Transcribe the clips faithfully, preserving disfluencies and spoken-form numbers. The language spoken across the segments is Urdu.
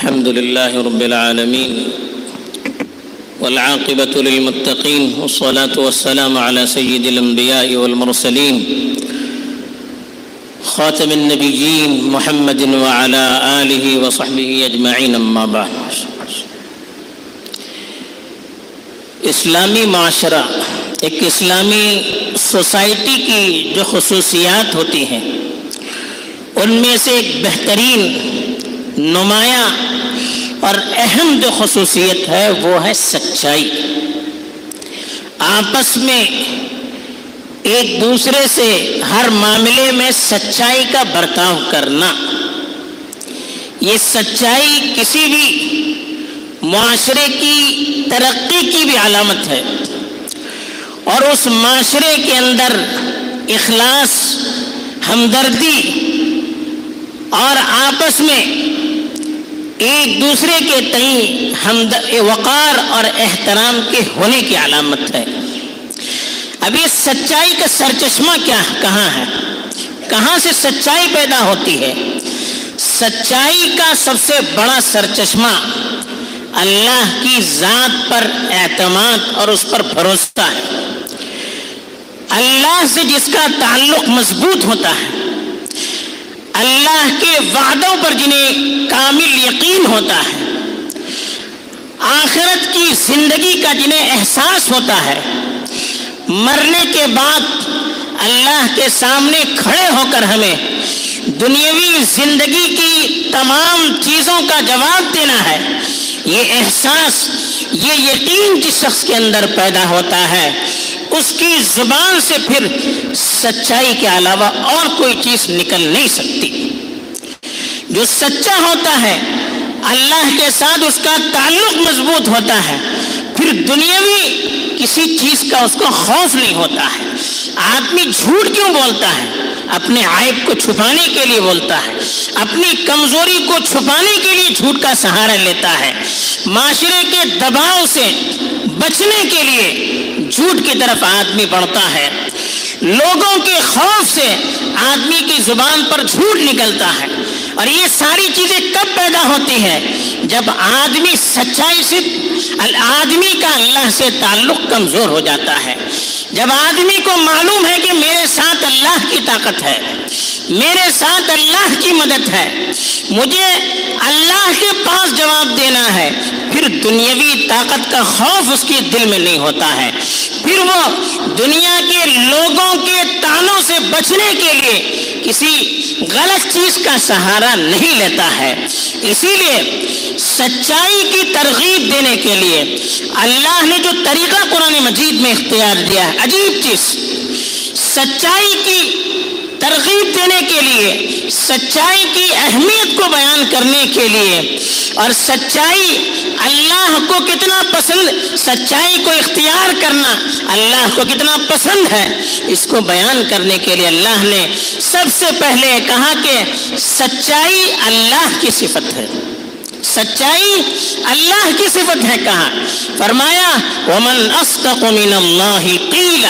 الحمد لله رب العالمين والعاقبة للمتقين والصلاة والسلام على سيد الأنبياء والمرسلين خاتم النبيين محمد وعلى آله وصحبه أجمعين أما بعد. اسلامی معاشرہ ایک اسلامی سوسائٹی کی جو خصوصیات ہوتی ہیں ان میں سے ایک بہترین نمایاں اور اہم جو خصوصیت ہے وہ ہے سچائی. آپس میں ایک دوسرے سے ہر معاملے میں سچائی کا برتاؤ کرنا. یہ سچائی کسی بھی معاشرے کی ترقی کی بھی علامت ہے اور اس معاشرے کے اندر اخلاص، ہمدردی اور آپس میں ایک دوسرے کے تئیں وقار اور احترام کے ہونے کی علامت ہے. اب یہ سچائی کا سرچشمہ کیا کہاں ہے؟ کہاں سے سچائی پیدا ہوتی ہے؟ سچائی کا سب سے بڑا سرچشمہ اللہ کی ذات پر اعتماد اور اس پر بھروسہ ہے. اللہ سے جس کا تعلق مضبوط ہوتا ہے، اللہ کے وعدوں پر جنہیں کامل یقین ہوتا ہے، آخرت کی زندگی کا جنہیں احساس ہوتا ہے، مرنے کے بعد اللہ کے سامنے کھڑے ہو کر ہمیں دنیاوی زندگی کی تمام چیزوں کا جواب دینا ہے، یہ احساس، یہ یقین جس شخص کے اندر پیدا ہوتا ہے، اس کی زبان سے پھر سچائی کے علاوہ اور کوئی چیز نکل نہیں سکتی. جو سچا ہوتا ہے اللہ کے ساتھ اس کا تعلق مضبوط ہوتا ہے، پھر دنیاوی کسی چیز کا اس کو خوف نہیں ہوتا ہے. آدمی جھوٹ کیوں بولتا ہے؟ اپنے عیب کو چھپانے کے لیے بولتا ہے، اپنی کمزوری کو چھپانے کے لیے جھوٹ کا سہارا لیتا ہے. معاشرے کے دباؤ سے بچنے کے لیے جھوٹ کی طرف آدمی بڑھتا ہے. لوگوں کے خوف سے آدمی کی زبان پر جھوٹ نکلتا ہے. اور یہ ساری چیزیں کب پیدا ہوتی ہیں؟ جب آدمی سچائی سے آدمی کا اللہ سے تعلق کمزور ہو جاتا ہے. جب آدمی کو معلوم ہے کہ میرے ساتھ اللہ کی طاقت ہے، میرے ساتھ اللہ کی مدد ہے، مجھے اللہ کے پاس جواب دینا ہے، پھر دنیاوی طاقت کا خوف اس کے دل میں نہیں ہوتا ہے. پھر وہ دنیا کے لوگوں کے طعنوں سے بچنے کے لیے کسی غلط چیز کا سہارا نہیں لیتا ہے. اسی لیے سچائی کی ترغیب دینے کے لیے اللہ نے جو طریقہ قرآن مجید میں اختیار دیا ہے، عجیب چیز، سچائی کی ترغیب دینے کے لیے، سچائی کی اہمیت کو بیان کرنے کے لیے، اور سچائی اللہ کو کتنا پسند، سچائی کو اختیار کرنا اللہ کو کتنا پسند ہے، اس کو بیان کرنے کے لیے اللہ نے سب سے پہلے کہا کہ سچائی اللہ کی صفت ہے. سچائی اللہ کی صفت ہے. کہا فرمایا وَمَنْ أَصْدَقُ مِنَ اللَّهِ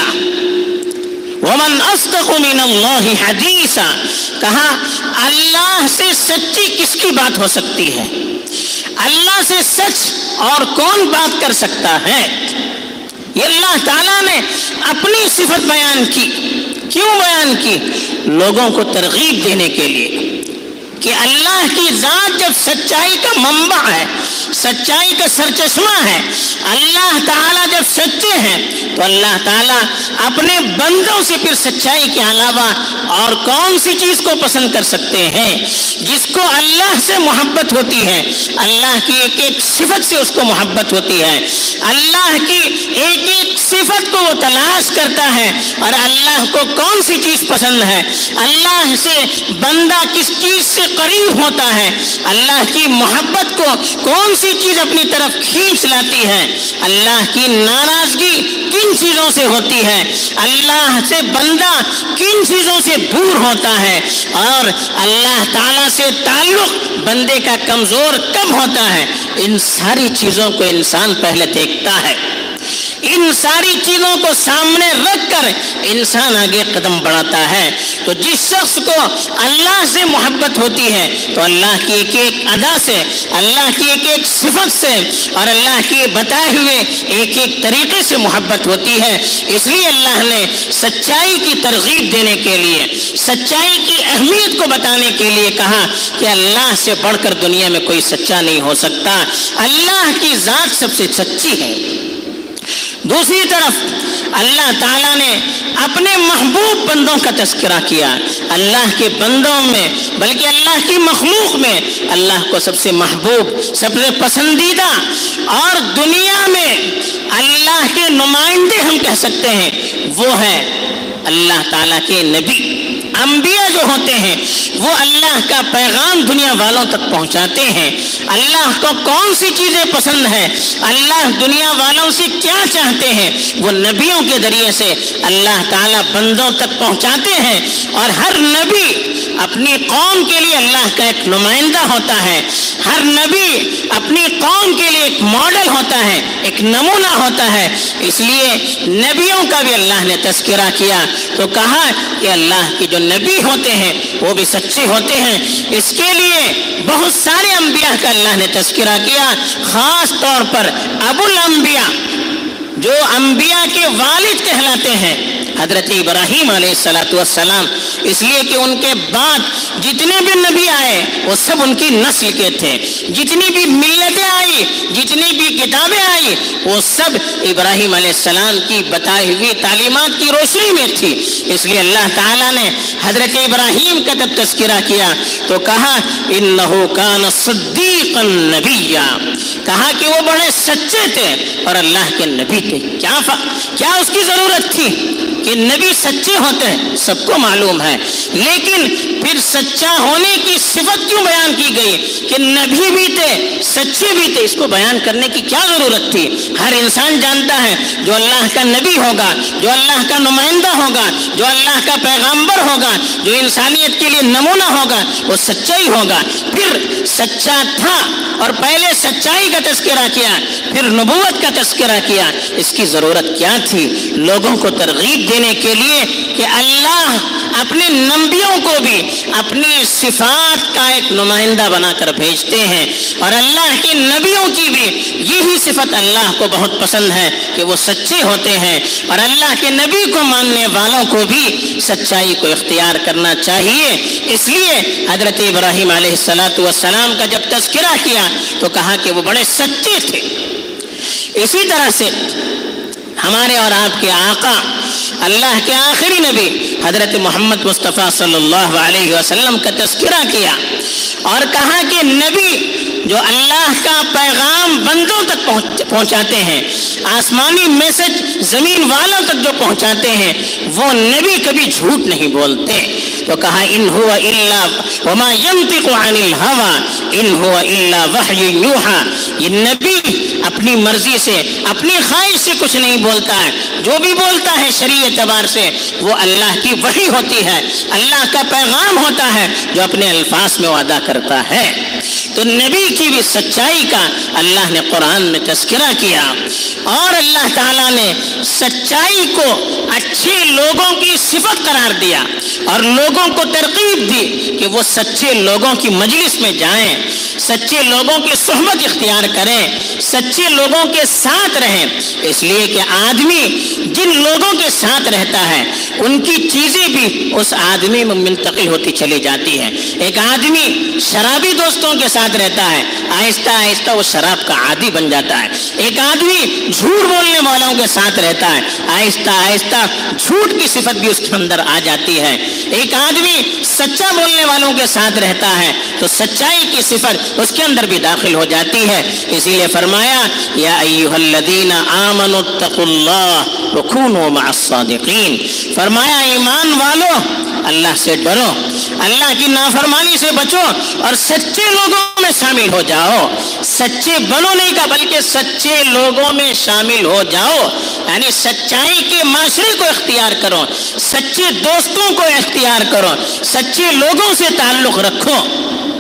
قِيلًا وَمَنْ أَصْدَقُ مِنَ اللَّهِ حَدِيثًا. کہا اللہ سے سچی کس کی بات ہو سکتی ہے؟ اللہ سے سچ اور کون بات کر سکتا ہے؟ یہ اللہ تعالیٰ نے اپنی صفت بیان کی. کیوں بیان کی؟ لوگوں کو ترغیب دینے کے لیے کہ اللہ کی ذات جب سچائی کا منبع ہے، سچائی کا سرچشمہ ہے، اللہ تعالیٰ جب سچے ہیں تو اللہ تعالیٰ اپنے بندوں سے پھر سچائی کے علاوہ اور کون سی چیز کو پسند کر سکتے ہیں؟ جس کو اللہ سے محبت ہوتی ہے، اللہ کی ایک ایک صفت سے اس کو محبت ہوتی ہے، اللہ کی ایک ایک صفت کو وہ تلاش کرتا ہے. اور اللہ کو کون سی چیز پسند ہے، اللہ سے بندہ کس چیز سے قریب ہوتا ہے، اللہ کی محبت کو کون سی چیز اپنی طرف کھینچ لاتی ہے، اللہ کی ناراضگی کن چیزوں سے ہوتی ہے، اللہ سے بندہ کن چیزوں سے دور ہوتا ہے، اور اللہ تعالیٰ سے تعلق بندے کا کمزور کب ہوتا ہے، ان ساری چیزوں کو انسان پہلے دیکھتا ہے. इन सारी चीजों को सामने रख कर इंसान आगे कदम बढ़ाता है। तो जिस शख्स को अल्लाह से मोहब्बत होती है तो अल्लाह की एक एक अदा से, अल्लाह की एक एक सिफत से और अल्लाह के बताए हुए एक एक तरीके से मोहब्बत होती है। इसलिए अल्लाह ने सच्चाई की तरगीब देने के लिए, सच्चाई की अहमियत को बताने के लिए कहा कि अल्लाह से बढ़कर दुनिया में कोई सच्चा नहीं हो सकता, अल्लाह की जात सबसे सच्ची है। दूसरी तरफ अल्लाह ताला ने अपने महबूब बंदों का तज़किरा किया। अल्लाह के बंदों में, बल्कि अल्लाह की मखलूक में अल्लाह को सबसे महबूब, सबसे पसंदीदा और दुनिया में अल्लाह के नुमाइंदे हम कह सकते हैं वो है अल्लाह ताला के नबी। अंबिया जो होते हैं वो अल्लाह का पैगाम दुनिया वालों तक पहुंचाते हैं। अल्लाह को कौन सी चीजें पसंद है, अल्लाह दुनिया वालों से क्या चाहते हैं, वो नबियों के जरिए से अल्लाह ताला बंदों तक पहुंचाते हैं। और हर नबी अपनी कौम के लिए अल्लाह का एक नुमाइंदा होता है, हर नबी अपनी कौम के लिए एक मॉडल होता है, एक नमूना होता है। इसलिए नबियों का भी अल्लाह ने तज़किरा किया तो कहा कि अल्लाह की जो नबी होते हैं वो भी सच्चे होते हैं। इसके लिए बहुत सारे अंबिया का अल्लाह ने तज़किरा किया, खास तौर पर अबुल अंबिया जो अंबिया के वालिद कहलाते हैं हजरत इब्राहीम अलैहिस्सलातु वस्सलाम, इसलिए कि उनके बाद जितने भी नबी आए वो सब उनकी नस्ल के थे। जितनी भी मिल्लतें आई, जितनी भी किताबें आई, वो सब इब्राहीम अलैहिस्सलाम की बताई हुई तालीमात की रोशनी में थी। इसलिए अल्लाह ताला ने हजरत इब्राहीम का जब तज़किरा किया तो कहा इन्नहु कान सिद्दीक़न नबिय्या, कहा कि वो बड़े सच्चे थे और अल्लाह के नबी थे। क्या क्या उसकी जरूरत थी कि नबी सच्चे होते हैं, सबको मालूम है, लेकिन फिर सच्चा होने की सिफत क्यों बयान की गई कि नबी भी थे, सच्चे भी थे? इसको बयान करने की क्या जरूरत थी? हर इंसान जानता है जो अल्लाह का नबी होगा, जो अल्लाह का नुमाइंदा होगा, जो अल्लाह का पैगंबर होगा, जो इंसानियत के लिए नमूना होगा, वो सच्चा ही होगा। फिर सच्चा था और पहले सच्चाई का तज़किरा किया, फिर नबूवत का तज़किरा किया, इसकी जरूरत क्या थी? लोगों को तरगीब देने के लिए कि अल्लाह अपने नबियों को भी अपनी सिफात का एक नुमाइंदा बनाकर भेजते हैं और अल्लाह के नबियों की भी यही सिफत अल्लाह को बहुत पसंद है कि वो सच्चे होते हैं। और अल्लाह के नबी को मानने वालों को भी सच्चाई को इख्तियार करना चाहिए। इसलिए हजरत इब्राहीम अलैहिस्सलातु वस्सलाम का जब तज़किरा किया तो कहा कि वो बड़े सच्चे थे। इसी तरह से हमारे और आपके आका अल्लाह के आखिरी नबी हजरत मोहम्मद मुस्तफ़ा सल्लल्लाहु अलैहि वसल्लम का तज़किरा किया और कहा कि नबी जो अल्लाह का पैगाम बंदों तक पहुंचाते हैं, आसमानी मैसेज जमीन वालों तक जो पहुंचाते हैं, वो नबी कभी झूठ नहीं बोलते। तो कहा इन हुवा इल्ला वमा यंतिकु अनिल हवा इन हुवा इल्ला वह्युन यूहा, ये नबी अपनी मर्जी से, अपनी ख्वाहिश से कुछ नहीं बोलता है, जो भी बोलता है शरीयत एतबार से वो अल्लाह की वही होती है, अल्लाह का पैगाम होता है जो अपने अल्फाज में वादा करता है। तो नबी की भी सच्चाई का अल्लाह ने कुरान में तज़किरा किया और अल्लाह ताला ने सच्चाई को अच्छे लोगों की सिफत करार दिया और लोगों को तरकीब दी कि वो सच्चे लोगों की मजलिस में जाएं, सच्चे लोगों की सोहबत इख्तियार करें, सच्चे लोगों के साथ रहें। इसलिए कि आदमी जिन लोगों के साथ रहता है उनकी चीजें भी उस आदमी में मुंतकिल होती चली जाती है। एक आदमी शराबी दोस्तों के साथ रहता है, आहिस्ता आहिस्ता वो शराब का आदी बन जाता है। एक आदमी झूठ बोलने वालों के साथ रहता है, आहिस्ता आहिस्ता झूठ की सिफत भी उसके अंदर आ जाती है। एक आदमी सच्चा बोलने वालों के साथ रहता है तो सच्चाई की सिफत उसके अंदर भी दाखिल हो जाती है। इसीलिए फरमाया या अय्युहल्लज़ीना आमनुत्तकुल्लाह व कूनू मअस्सादिकीन, फरमाया ईमान वालों अल्लाह से डरो, अल्लाह की नाफरमानी से बचो और सच्चे लोगों में शामिल हो जाओ। सच्चे बनो नहीं का बल्कि सच्चे लोगों में शामिल हो जाओ, यानी सच्चाई के माशरे को इख्तियार करो, सच्चे दोस्तों को इख्तियार करो, सच्चे लोगों से ताल्लुक रखो।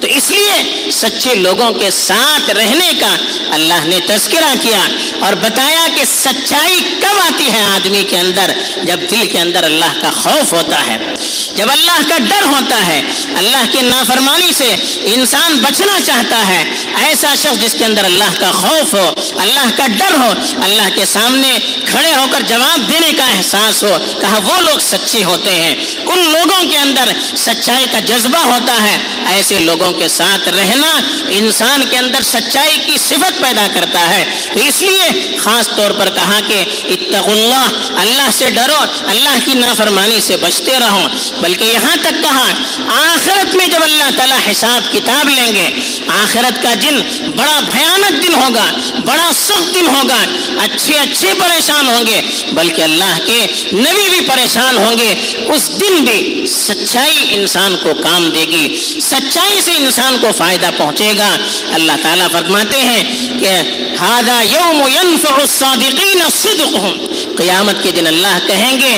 تو اس لیے سچے لوگوں کے ساتھ رہنے کا اللہ نے تذکرہ کیا اور بتایا کہ سچائی کب آتی ہے آدمی کے اندر؟ جب دل کے اندر اللہ کا خوف ہوتا ہے، جب اللہ کا ڈر ہوتا ہے، اللہ کی نافرمانی سے انسان بچنا چاہتا ہے، ایسا شخص جس کے اندر اللہ کا خوف ہو، اللہ کا ڈر ہو، اللہ کے سامنے کھڑے ہو کر جواب دینے کا احساس ہو، کہا وہ لوگ سچے ہوتے ہیں، ان لوگوں کے اندر سچائی کا جذبہ ہوتا ہے۔ ایسے لوگوں کے ساتھ رہنا انسان کے اندر سچائی کی صفت پیدا کرتا ہے۔ تو اس لیے خاص طور پر کہا کہ اتقوا اللہ، اللہ سے ڈرو، اللہ کی نافرمانی سے بچتے رہو، بلکہ یہاں تک کہا آخرت میں جب اللہ تعالیٰ حساب کتاب لیں گے، آخرت کا دن بڑا بھیانک دن ہوگا، بڑا سخت دن ہوگا، اچھے اچھے پریشان ہوں گے، بلکہ اللہ کے نبی بھی پریشان ہوں گے۔ اس دن بھی سچائی انسان کو کام دے گی، سچائی سے انسان کو فائدہ پہنچے گا۔ اللہ تعالیٰ فرماتے ہیں کہ ھذا یوم ینفع الصادقین صدقہم، قیامت کے دن اللہ کہیں گے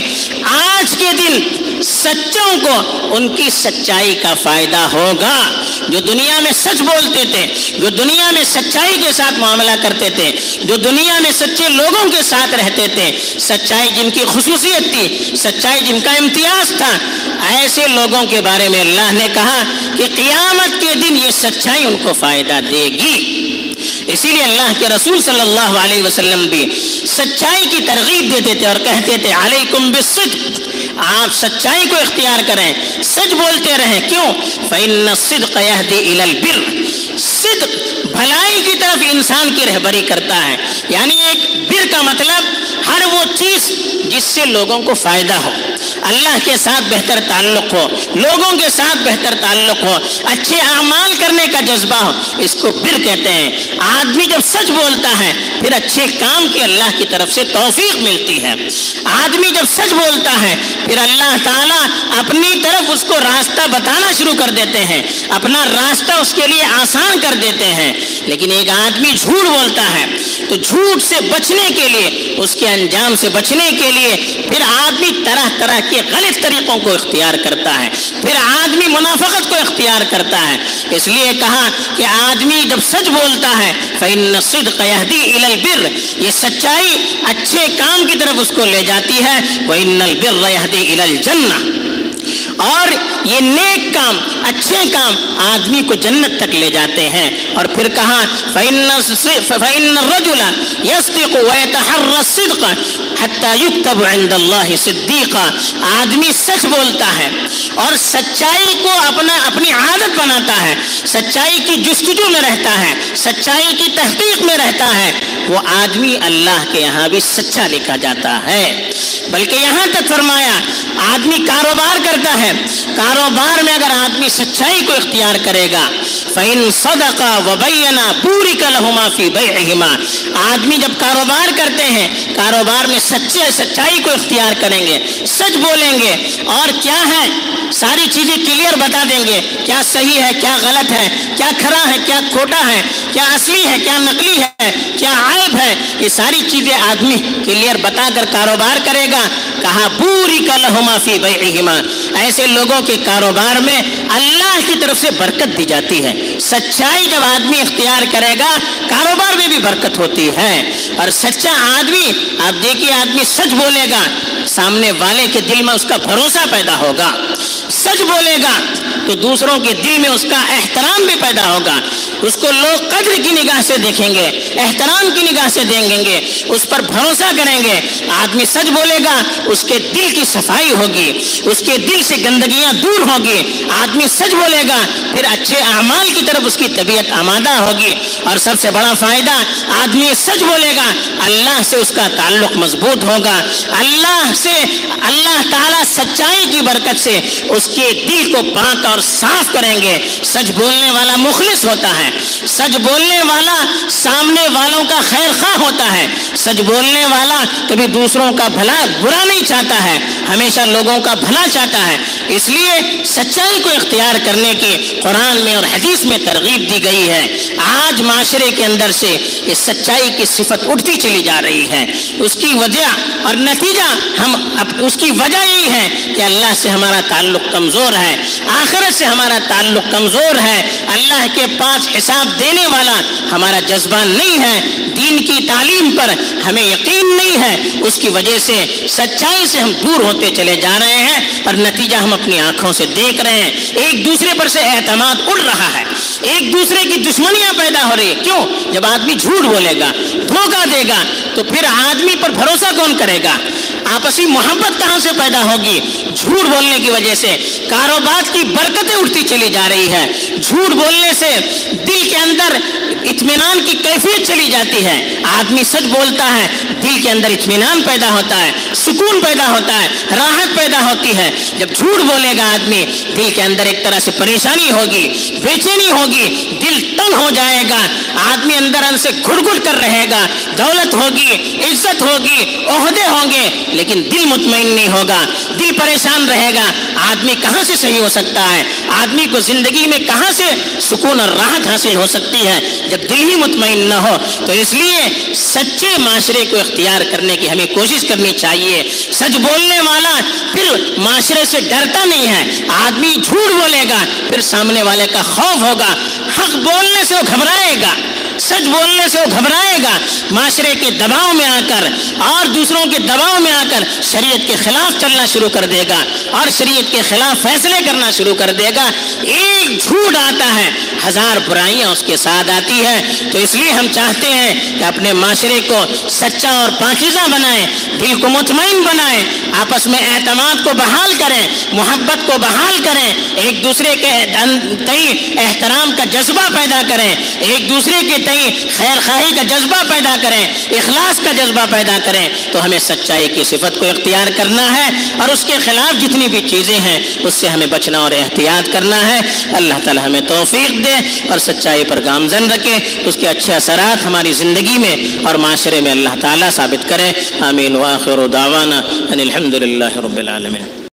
آج کے دن سچوں کو ان کی سچائی کا فائدہ ہوگا۔ جو دنیا میں سچ بولتے تھے، جو دنیا میں سچائی کے ساتھ معاملہ کرتے تھے، جو دنیا میں سچے لوگوں کے ساتھ رہتے تھے، سچائی جن کی خصوصیت تھی، سچائی جن کا امتیاز تھا، ایسے لوگوں کے بارے میں اللہ نے کہا کہ قیامت کے دن یہ سچائی ان کو فائدہ دے گی۔ اسی لیے اللہ کے رسول صلی اللہ علیہ وسلم بھی سچائی کی ترغیب دیتے تھے اور کہتے تھے علیکم بالصدق، آپ سچائی کو اختیار کریں، سچ بولتے رہیں۔ کیوں؟ فإن الصدق يهدي إلى البر، صدق بھلائی کی طرف انسان کی رہبری کرتا ہے۔ یعنی ایک بر کا مطلب ہر وہ چیز جس سے لوگوں کو فائدہ ہو، اللہ کے ساتھ بہتر تعلق ہو، لوگوں کے ساتھ بہتر تعلق ہو، اچھے اعمال کرنے کا جذبہ ہو، اس کو بر کہتے ہیں۔ آدمی جب سچ بولتا ہے پھر اچھے کام کی اللہ کی طرف سے توفیق ملتی ہے۔ آدمی جب سچ بولتا ہے پھر اللہ تعالیٰ اپنی طرف اس کو راستہ بتانا شروع کر دیتے ہیں، اپنا راستہ اس کے لیے آسان کر دیتے ہیں۔ لیکن ایک آدمی جھوٹ بولتا ہے تو جھوٹ سے بچنے کے لیے، اس کے انجام سے بچنے کے لیے پھر آدمی طرح طرح کے غلط طریقوں کو اختیار کرتا ہے، پھر آدمی منافقت کو اختیار کرتا ہے۔ اس لیے کہا کہ آدمی جب سچ بولتا ہے فإن الصدق يهدي إلى البر، یہ سچائی اچھے کام کی طرف اس کو لے جاتی ہے۔ وإن البر يهدي إلى الجنة، اور یہ نیک کام، اچھے کام آدمی کو جنت تک لے جاتے ہیں۔ اور پھر کہا فإن الرجل يصدق ويتحرى الصدق حتى يكتب عند الله صديقا، آدمی سچ بولتا ہے اور سچائی کو اپنا اپنی عادت بناتا ہے، سچائی کی جستجو میں رہتا ہے، سچائی کی تحقیق میں رہتا ہے، وہ آدمی اللہ کے یہاں بھی سچا لکھا جاتا ہے۔ بلکہ یہاں تک فرمایا آدمی کاروبار کرتا ہے، کاروبار میں اگر آدمی سچائی کو اختیار کرے گا فَإِن صَدَقَا وَبَيَّنَا بُورِكَ لَهُمَا فِي بَيْعِهِمَا، آدمی جب کاروبار کرتے ہیں کاروبار میں سچے سچائی کو اختیار کریں گے، سچ بولیں گے اور کیا ہے ساری چیزیں کلیئر بتا دیں گے، کیا صحیح ہے، کیا غلط ہے، کیا کھرا ہے، کیا کھوٹا ہے، کیا اصلی ہے، کیا نقلی ہے، کیا عیب ہے، یہ ساری چیزیں آدمی کلیئر بتا کر کاروبار کرے گا۔ کہا بُورِكَ لَهُمَا فِي بَيْعِهِمَا، ایسے لوگوں کے کاروبار میں اللہ کی طرف سے برکت دی جاتی ہے۔ سچائی جب آدمی اختیار کرے گا کاروبار میں بھی برکت ہوتی ہے۔ اور سچا آدمی، آپ دیکھیے آدمی سچ بولے گا سامنے والے کے دل میں اس کا بھروسہ پیدا ہوگا، سچ بولے گا تو دوسروں کے دل میں اس کا احترام بھی پیدا ہوگا، اس کو لوگ قدر کی نگاہ سے دیکھیں گے، احترام کی نگاہ سے دیکھیں گے، اس پر بھروسہ کریں گے۔ آدمی سچ بولے گا اس کے دل کی صفائی ہوگی، اس کے دل سے گندگیاں دور ہوگی۔ آدمی سچ بولے گا پھر اچھے اعمال کی طرف اس کی طبیعت آمادہ ہوگی۔ اور سب سے بڑا فائدہ، آدمی سچ بولے گا اللہ سے اس کا تعلق مضبوط ہوگا، اللہ سے اللہ تعالیٰ سچائی کی برکت سے اس کے دل کو پاک اور صاف کریں گے۔ سچ بولنے والا مخلص ہوتا ہے، سچ بولنے والا سامنے والوں کا خیر خواہ ہوتا ہے، سچ بولنے والا کبھی دوسروں کا بھلا برا نہیں چاہتا ہے، ہمیشہ لوگوں کا بھلا چاہتا ہے۔ اس لیے سچائی کو اختیار کرنے کی قرآن میں اور حدیث میں ترغیب دی گئی ہے۔ آج معاشرے کے اندر سے یہ سچائی کی صفت اٹھتی چلی جا رہی ہے۔ اس کی وجہ اور نتیجہ ہم اب اس کی وجہ یہی ہے کہ اللہ سے ہمارا تعلق تعلق کمزور ہے، آخرت سے ہمارا تعلق کمزور ہے، اللہ کے پاس حساب دینے والا ہمارا جذبہ نہیں ہے، دین کی تعلیم پر ہمیں یقین نہیں ہے، اس کی وجہ سے سچائی سے ہم دور ہوتے چلے جا رہے ہیں اور نتیجہ ہم اپنی آنکھوں سے دیکھ رہے ہیں۔ ایک دوسرے پر سے اعتماد اڑ رہا ہے، ایک دوسرے کی دشمنیاں پیدا ہو رہی ہے۔ کیوں؟ جب آدمی جھوٹ بولے گا، دھوکہ دے گا، تو پھر آدمی پر بھروسہ کون کرے گا؟ آپسی محبت کہاں سے پیدا ہوگی؟ جھوٹ بولنے کی وجہ سے کاروبار کی برکتیں اٹھتی چلی جا رہی ہے، جھوٹ بولنے سے دل کے اندر اطمینان کی کیفیت چلی جاتی ہے۔ آدمی سچ بولتا ہے، دل کے اندر اطمینان پیدا ہوتا ہے، سکون پیدا ہوتا ہے، راحت پیدا ہوتی ہے۔ جب جھوٹ بولے گا آدمی، دل کے اندر ایک طرح سے پریشانی ہوگی، بے چینی ہوگی، دل تنگ ہو جائے گا، آدمی اندر اندر سے گھٹ گھٹ کر رہے گا، دولت ہوگی، عزت ہوگی، عہدے ہوں گے، لیکن دل مطمئن نہیں ہوگا، دل پریشان رہے گا۔ آدمی کہاں سے صحیح ہو سکتا ہے؟ آدمی کو زندگی میں کہاں سے سکون اور راحت حاصل ہو سکتی ہے جب دل ہی مطمئن نہ ہو؟ تو اس لیے سچے معاشرے کو اختیار کرنے کی ہمیں کوشش کرنی چاہیے۔ سچ بولنے والا پھر معاشرے سے ڈرتا نہیں ہے، آدمی جھوٹ بولے گا پھر سامنے والے کا خوف ہوگا، حق بولنے سے وہ گھبرائے گا، سچ بولنے سے وہ گھبرائے گا، معاشرے کے دباؤ میں آ کر اور دوسروں کے دباؤ میں آ کر شریعت کے خلاف چلنا شروع کر دے گا اور شریعت کے خلاف فیصلے کرنا شروع کر دے گا۔ ایک جھوٹ آتا ہے، ہزار برائیاں اس کے ساتھ آتی ہے۔ تو اس لیے ہم چاہتے ہیں کہ اپنے معاشرے کو سچا اور پاکیزہ بنائیں، دل کو مطمئن بنائیں، آپس میں اعتماد کو بحال کریں، محبت کو بحال کریں، ایک دوسرے کے تئیں احترام کا جذبہ پیدا کریں، ایک دوسرے کے تئیں خیر خواہی کا جذبہ پیدا کریں، اخلاص کا جذبہ پیدا کریں۔ تو ہمیں سچائی کی صفت کو اختیار کرنا ہے اور اس کے خلاف جتنی بھی چیزیں ہیں اس سے ہمیں بچنا اور احتیاط کرنا ہے۔ اللہ تعالی ہمیں توفیق دے اور سچائی پر گامزن رکھے، اس کے اچھے اثرات ہماری زندگی میں اور معاشرے میں اللہ تعالی ثابت کرے۔ آمین۔ وآخر دعوانا ان الحمد للہ رب العالمین۔